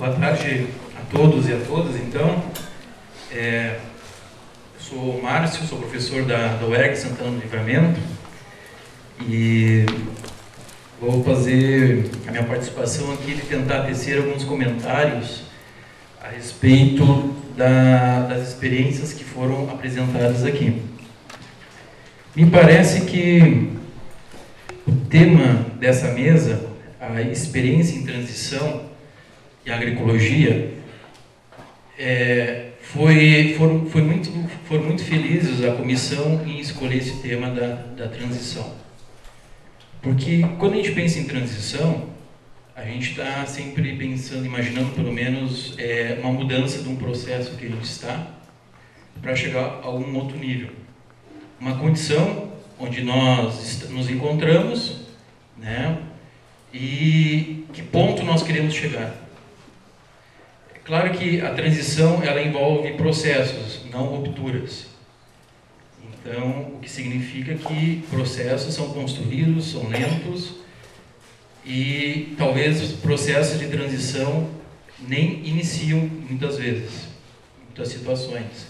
Boa tarde a todos e a todas. Então, eu sou o Márcio, sou professor da UERJ Santana do Livramento e vou fazer a minha participação aqui de tentar tecer alguns comentários a respeito das experiências que foram apresentadas aqui. Me parece que o tema dessa mesa, a experiência em transição e agroecologia, foram muito felizes a comissão em escolher esse tema da transição. Porque quando a gente pensa em transição, a gente está sempre pensando, imaginando pelo menos uma mudança de um processo que a gente está para chegar a um outro nível. Uma condição onde nós nos encontramos, né, e que ponto nós queremos chegar. É claro que a transição ela envolve processos, não rupturas. Então, o que significa que processos são construídos, são lentos, e talvez os processos de transição nem iniciam muitas vezes, em muitas situações.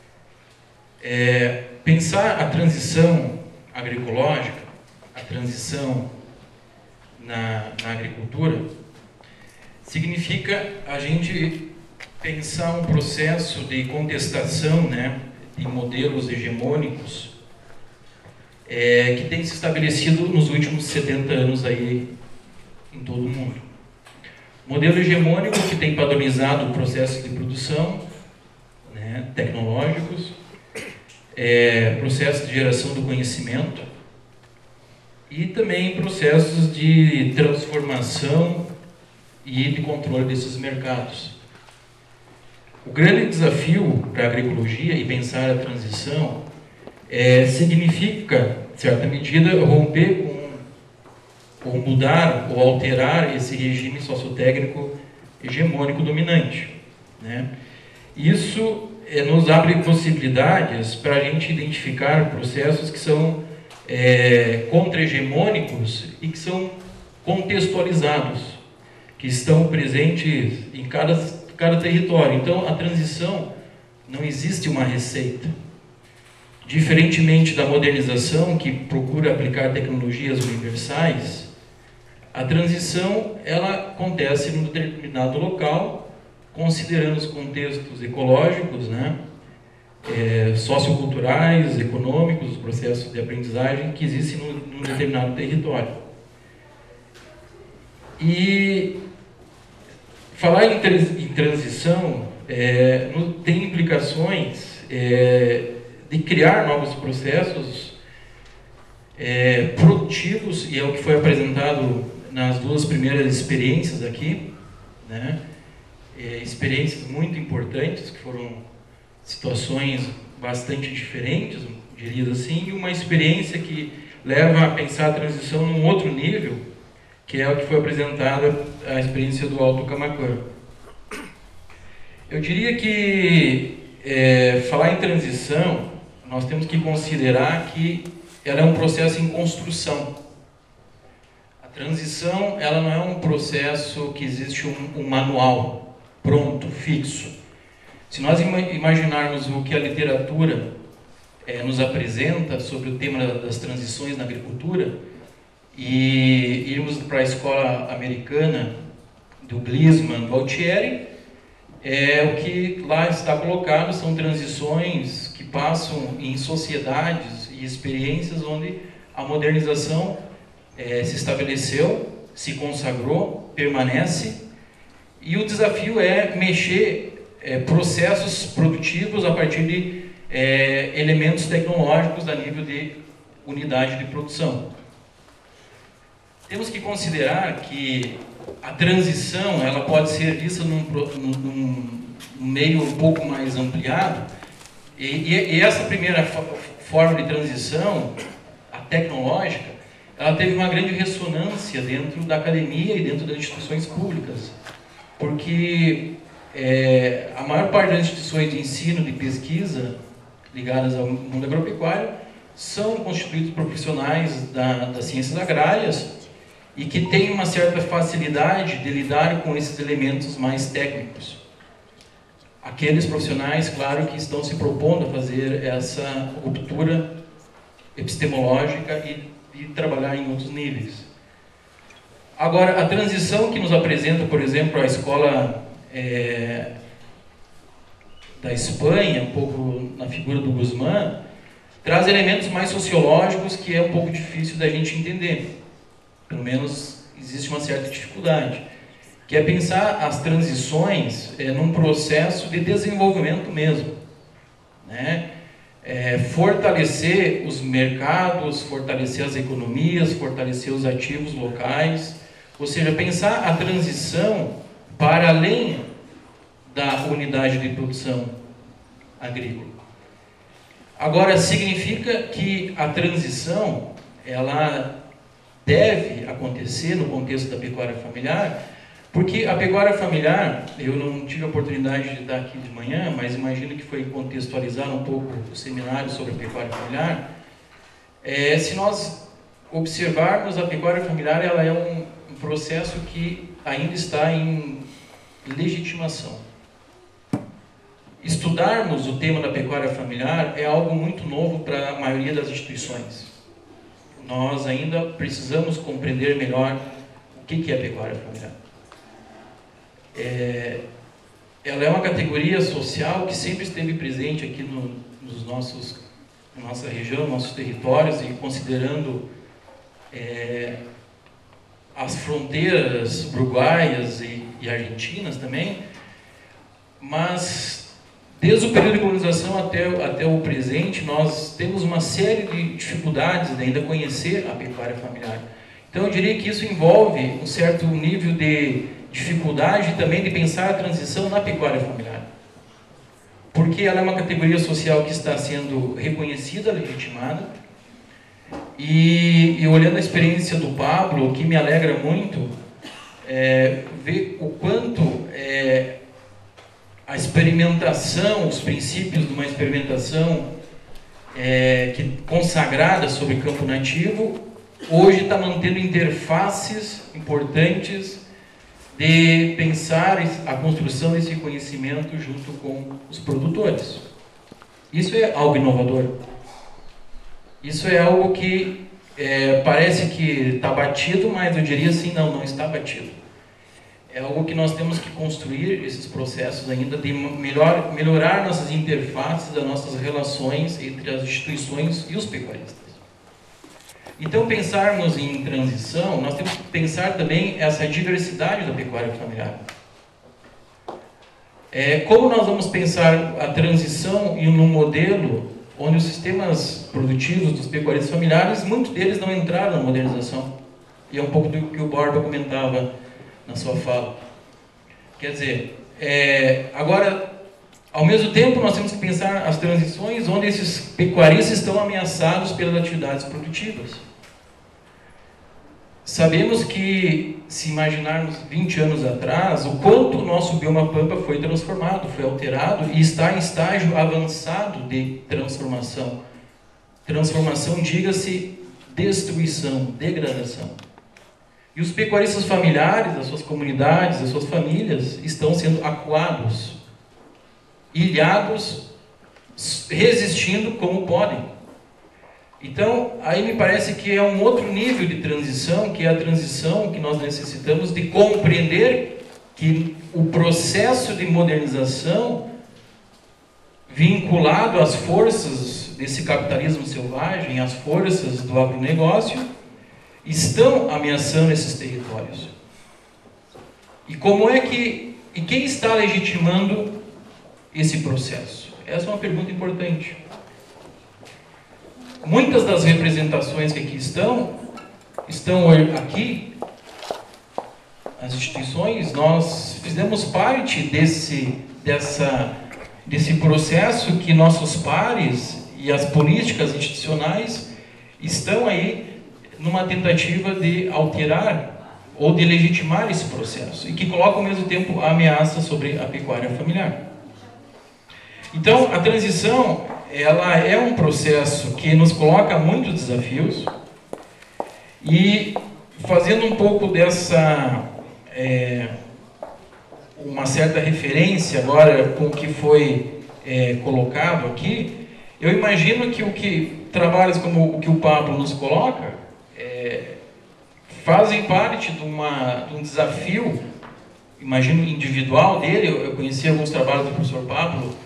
Pensar a transição agroecológica, a transição na agricultura, significa a gente pensar um processo de contestação, né, de modelos hegemônicos que tem se estabelecido nos últimos 70 anos aí em todo o mundo. Modelo hegemônico que tem padronizado processos de produção, né, tecnológicos, processos de geração do conhecimento e também processos de transformação e de controle desses mercados. O grande desafio para a agroecologia e pensar a transição significa, em certa medida, romper ou mudar ou alterar esse regime sociotécnico hegemônico dominante, né? Isso nos abre possibilidades para a gente identificar processos que são contra-hegemônicos e que são contextualizados, que estão presentes em cada território. Então, a transição não existe uma receita. Diferentemente da modernização, que procura aplicar tecnologias universais, a transição ela acontece em um determinado local, considerando os contextos ecológicos, né, socioculturais, econômicos, os processos de aprendizagem que existem num determinado território. E falar em transição tem implicações de criar novos processos produtivos, e é o que foi apresentado nas duas primeiras experiências aqui, né? Experiências muito importantes, que foram situações bastante diferentes, diria assim, e uma experiência que leva a pensar a transição num outro nível, que é o que foi apresentada, a experiência do Alto Camaquã. Eu diria que falar em transição, nós temos que considerar que ela é um processo em construção. A transição ela não é um processo que existe um manual pronto, fixo. Se nós imaginarmos o que a literatura nos apresenta sobre o tema das transições na agricultura e irmos para a escola americana do Glisman, do Altieri, o que lá está colocado são transições que passam em sociedades e experiências onde a modernização se estabeleceu, se consagrou, permanece, e o desafio é mexer processos produtivos a partir de elementos tecnológicos a nível de unidade de produção. Temos que considerar que a transição ela pode ser vista num meio um pouco mais ampliado, e essa primeira forma de transição, a tecnológica, ela teve uma grande ressonância dentro da academia e dentro das instituições públicas, porque a maior parte das instituições de ensino, de pesquisa, ligadas ao mundo agropecuário, são constituídos por profissionais das ciências agrárias, e que tem uma certa facilidade de lidar com esses elementos mais técnicos. Aqueles profissionais, claro, que estão se propondo a fazer essa ruptura epistemológica e trabalhar em outros níveis. Agora, a transição que nos apresenta, por exemplo, a escola da Espanha, um pouco na figura do Guzmán, traz elementos mais sociológicos que é um pouco difícil da gente entender. Pelo menos existe uma certa dificuldade, que é pensar as transições num processo de desenvolvimento mesmo, né? Fortalecer os mercados, fortalecer as economias, fortalecer os ativos locais, ou seja, pensar a transição para além da unidade de produção agrícola. Agora, significa que a transição, ela deve acontecer no contexto da pecuária familiar, porque a pecuária familiar, eu não tive a oportunidade de estar aqui de manhã, mas imagino que foi contextualizar um pouco o seminário sobre a pecuária familiar. Se nós observarmos, a pecuária familiar, ela é um processo que ainda está em legitimação. Estudarmos o tema da pecuária familiar é algo muito novo para a maioria das instituições. Nós ainda precisamos compreender melhor o que é a pecuária familiar. Ela é uma categoria social que sempre esteve presente aqui na nossa região, nossos territórios, e considerando as fronteiras uruguaias e argentinas também, mas desde o período de colonização até o presente, nós temos uma série de dificuldades de ainda conhecer a pecuária familiar. Então, eu diria que isso envolve um certo nível de dificuldade também de pensar a transição na pecuária familiar. Porque ela é uma categoria social que está sendo reconhecida, legitimada, e olhando a experiência do Pablo, o que me alegra muito é ver o quanto a experimentação, os princípios de uma experimentação consagrada sobre campo nativo, hoje está mantendo interfaces importantes de pensar a construção desse conhecimento junto com os produtores. Isso é algo inovador. Isso é algo que parece que está batido, mas eu diria assim, não está batido. É algo que nós temos que construir esses processos ainda de melhorar nossas interfaces, as nossas relações entre as instituições e os pecuaristas. Então, pensarmos em transição, nós temos que pensar também essa diversidade da pecuária familiar. Como nós vamos pensar a transição em um modelo onde os sistemas produtivos dos pecuaristas familiares, muitos deles não entraram na modernização? E é um pouco do que o Borba comentava na sua fala. Quer dizer, agora, ao mesmo tempo, nós temos que pensar as transições onde esses pecuaristas estão ameaçados pelas atividades produtivas. Sabemos que, se imaginarmos 20 anos atrás, o quanto o nosso bioma pampa foi transformado, foi alterado e está em estágio avançado de transformação. Transformação, diga-se, destruição, degradação. E os pecuaristas familiares, as suas comunidades, as suas famílias, estão sendo acuados, ilhados, resistindo como podem. Então, aí me parece que é um outro nível de transição, que é a transição que nós necessitamos de compreender que o processo de modernização, vinculado às forças desse capitalismo selvagem, às forças do agronegócio, estão ameaçando esses territórios. E quem está legitimando esse processo? Essa é uma pergunta importante. Muitas das representações que aqui estão aqui, as instituições, nós fizemos parte desse processo que nossos pares e as políticas institucionais estão aí numa tentativa de alterar ou de legitimar esse processo, e que coloca ao mesmo tempo a ameaça sobre a pecuária familiar. Então, a transição, ela é um processo que nos coloca muitos desafios, e fazendo um pouco dessa, uma certa referência agora com o que foi colocado aqui, eu imagino que trabalhos como o que o Pablo nos coloca fazem parte de um desafio, imagino, individual dele. Eu conheci alguns trabalhos do professor Pablo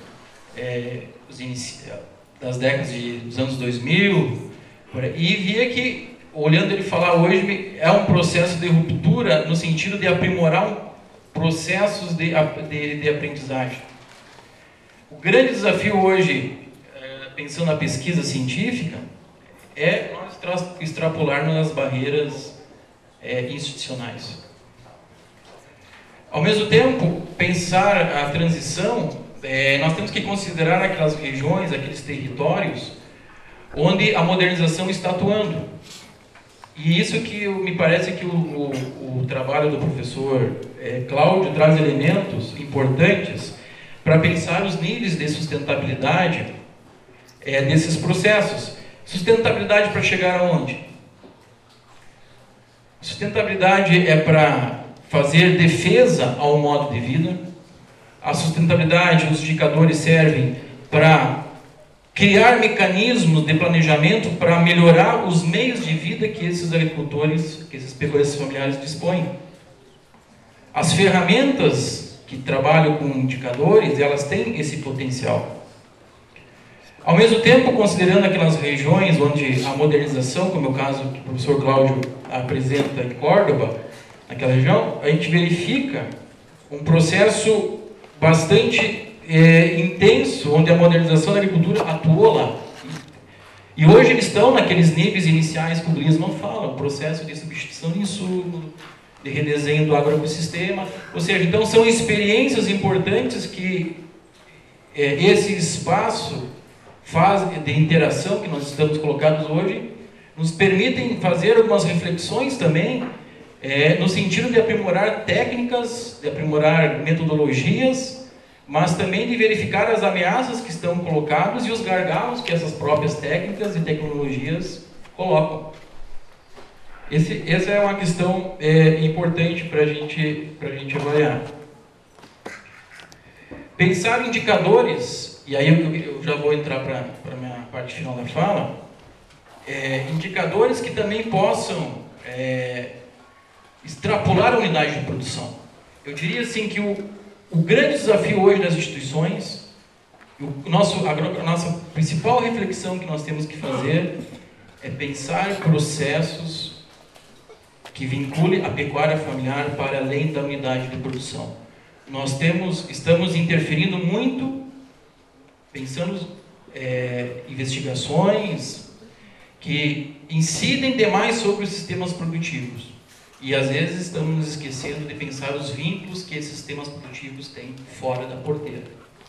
das décadas dos anos 2000, e via que, olhando ele falar hoje, é um processo de ruptura no sentido de aprimorar processos de aprendizagem. O grande desafio hoje, pensando na pesquisa científica, é nós extrapolarmos as barreiras institucionais. Ao mesmo tempo, pensar a transição, nós temos que considerar aquelas regiões, aqueles territórios, onde a modernização está atuando. E isso que me parece que o trabalho do professor Cláudio traz elementos importantes para pensar os níveis de sustentabilidade desses processos. Sustentabilidade para chegar aonde? Sustentabilidade é para fazer defesa ao modo de vida. A sustentabilidade, os indicadores servem para criar mecanismos de planejamento para melhorar os meios de vida que esses agricultores, que esses pecuaristas familiares dispõem. As ferramentas que trabalham com indicadores, elas têm esse potencial. Ao mesmo tempo, considerando aquelas regiões onde a modernização, como é o caso que o professor Cláudio apresenta em Córdoba, naquela região, a gente verifica um processo bastante intenso, onde a modernização da agricultura atuou lá. E hoje eles estão naqueles níveis iniciais que o Glisman fala, o processo de substituição de insumo, de redesenho do agroecossistema. Ou seja, então são experiências importantes que esse espaço de interação que nós estamos colocados hoje nos permitem fazer algumas reflexões também no sentido de aprimorar técnicas, de aprimorar metodologias, mas também de verificar as ameaças que estão colocadas e os gargalos que essas próprias técnicas e tecnologias colocam. Essa é uma questão importante para a gente avaliar. Pensar em indicadores, e aí eu já vou entrar para a minha parte final da fala, indicadores que também possam extrapolar a unidade de produção. Eu diria assim que o grande desafio hoje das instituições, a nossa principal reflexão que nós temos que fazer é pensar processos que vinculem a pecuária familiar para além da unidade de produção. Nós estamos interferindo muito, pensando investigações que incidem demais sobre os sistemas produtivos. E às vezes estamos nos esquecendo de pensar os vínculos que esses sistemas produtivos têm fora da porteira.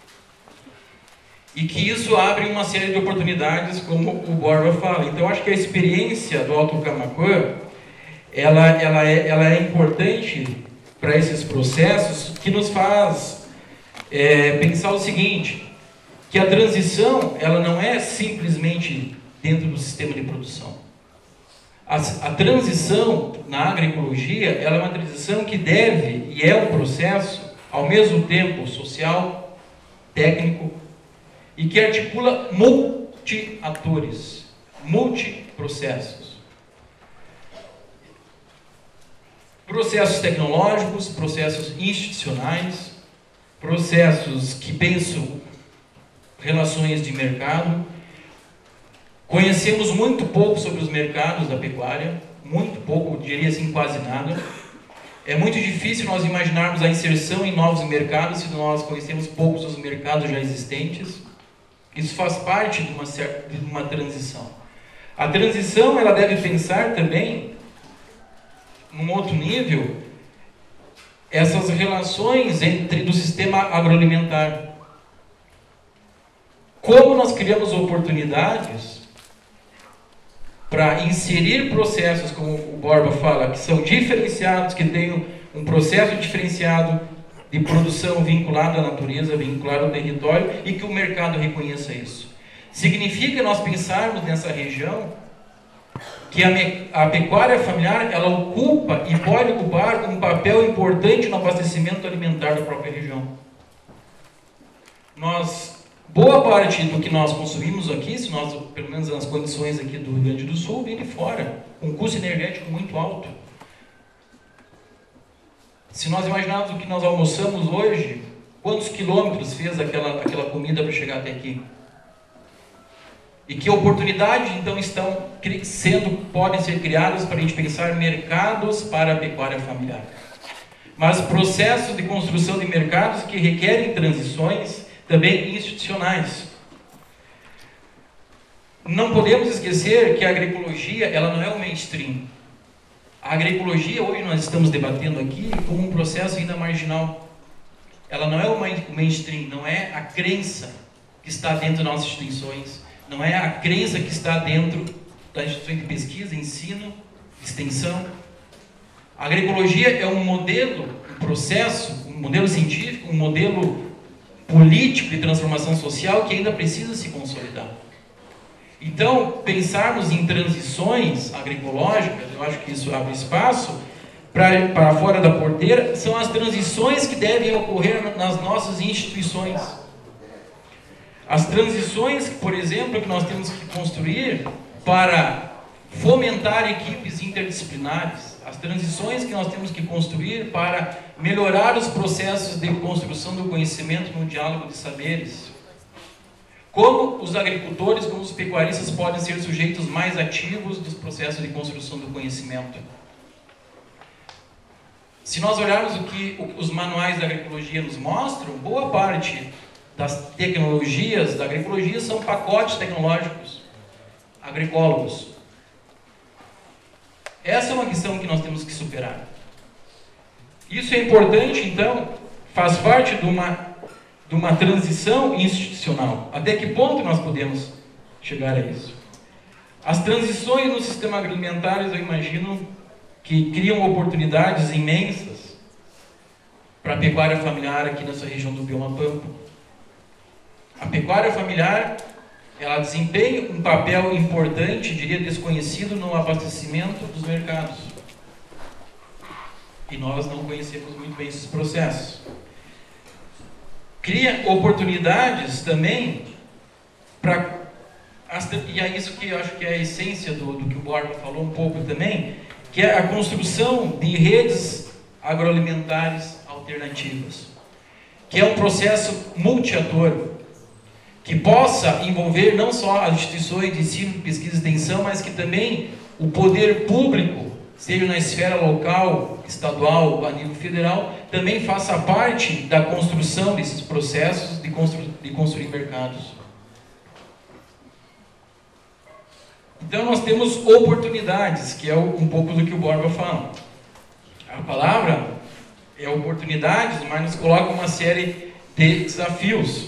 E que isso abre uma série de oportunidades, como o Borba fala. Então acho que a experiência do Alto Camaquã, ela é importante para esses processos, que nos faz pensar o seguinte, que a transição ela não é simplesmente dentro do sistema de produção. A transição na agroecologia, ela é uma transição que deve, e é um processo, ao mesmo tempo social, técnico, e que articula multi-atores, multi-processos. Processos tecnológicos, processos institucionais, processos que pensam relações de mercado. Conhecemos muito pouco sobre os mercados da pecuária, muito pouco, eu diria assim, quase nada. É muito difícil nós imaginarmos a inserção em novos mercados se nós conhecemos poucos dos mercados já existentes. Isso faz parte de uma transição. A transição, ela deve pensar também, num outro nível, essas relações do sistema agroalimentar. Como nós criamos oportunidades para inserir processos, como o Borba fala, que são diferenciados, que têm um processo diferenciado de produção vinculado à natureza, vinculado ao território, e que o mercado reconheça isso. Significa nós pensarmos nessa região que a pecuária familiar ela ocupa e pode ocupar um papel importante no abastecimento alimentar da própria região. Boa parte do que nós consumimos aqui, se nós, pelo menos nas condições aqui do Rio Grande do Sul, vem de fora, com um custo energético muito alto. Se nós imaginarmos o que nós almoçamos hoje, quantos quilômetros fez aquela comida para chegar até aqui? E que oportunidades, então, podem ser criadas para a gente pensar mercados para a pecuária familiar. Mas processos de construção de mercados que requerem transições também institucionais. Não podemos esquecer que a agroecologia ela não é o mainstream. A agroecologia, hoje nós estamos debatendo aqui como um processo ainda marginal. Ela não é o mainstream, não é a crença que está dentro das nossas instituições, não é a crença que está dentro das instituições de pesquisa, ensino, extensão. A agroecologia é um modelo, um processo, um modelo científico, um modelo político de transformação social que ainda precisa se consolidar. Então, pensarmos em transições agroecológicas, eu acho que isso abre espaço para fora da porteira, são as transições que devem ocorrer nas nossas instituições. As transições, por exemplo, que nós temos que construir para fomentar equipes interdisciplinares, as transições que nós temos que construir para melhorar os processos de construção do conhecimento no diálogo de saberes. Como os agricultores, como os pecuaristas podem ser sujeitos mais ativos dos processos de construção do conhecimento. Se nós olharmos o que os manuais da agroecologia nos mostram, boa parte das tecnologias da agroecologia são pacotes tecnológicos agroecólogos. Essa é uma questão que nós temos que superar. Isso é importante, então, faz parte de uma transição institucional. Até que ponto nós podemos chegar a isso? As transições no sistema agroalimentar, eu imagino, que criam oportunidades imensas para a pecuária familiar aqui nessa região do bioma Pampa. A pecuária familiar, ela desempenha um papel importante, diria desconhecido, no abastecimento dos mercados. E nós não conhecemos muito bem esses processos. Cria oportunidades também para... E é isso que eu acho que é a essência do que o Borba falou um pouco também, que é a construção de redes agroalimentares alternativas, que é um processo multiator, que possa envolver não só as instituições de ensino, pesquisa e extensão, mas que também o poder público, seja na esfera local, estadual, a nível federal, também faça parte da construção desses processos de construir mercados. Então nós temos oportunidades, que é um pouco do que o Borba fala. A palavra é oportunidades, mas nos coloca uma série de desafios.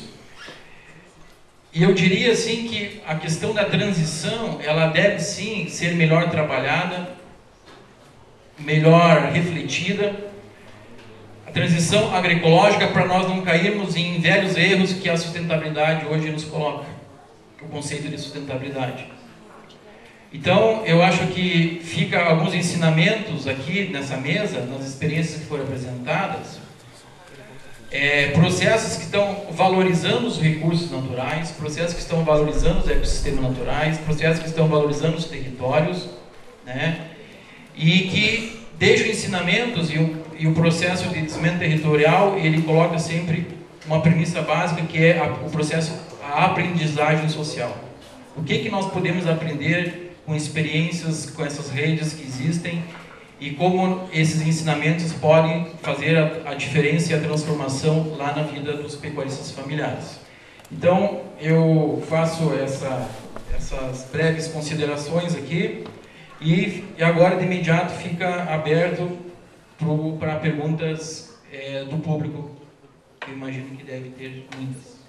E eu diria assim que a questão da transição, ela deve sim ser melhor trabalhada, melhor refletida. A transição agroecológica, para nós não cairmos em velhos erros que a sustentabilidade hoje nos coloca, o conceito de sustentabilidade. Então, eu acho que fica alguns ensinamentos aqui nessa mesa, nas experiências que foram apresentadas, processos que estão valorizando os recursos naturais, processos que estão valorizando os ecossistemas naturais, processos que estão valorizando os territórios, né? E que deixam ensinamentos e o processo de desenvolvimento territorial, ele coloca sempre uma premissa básica que é o processo, a aprendizagem social. O que nós podemos aprender com experiências, com essas redes que existem e como esses ensinamentos podem fazer a diferença e a transformação lá na vida dos pecuaristas familiares. Então, eu faço essas breves considerações aqui e agora, de imediato, fica aberto para perguntas do público, que eu imagino que deve ter muitas.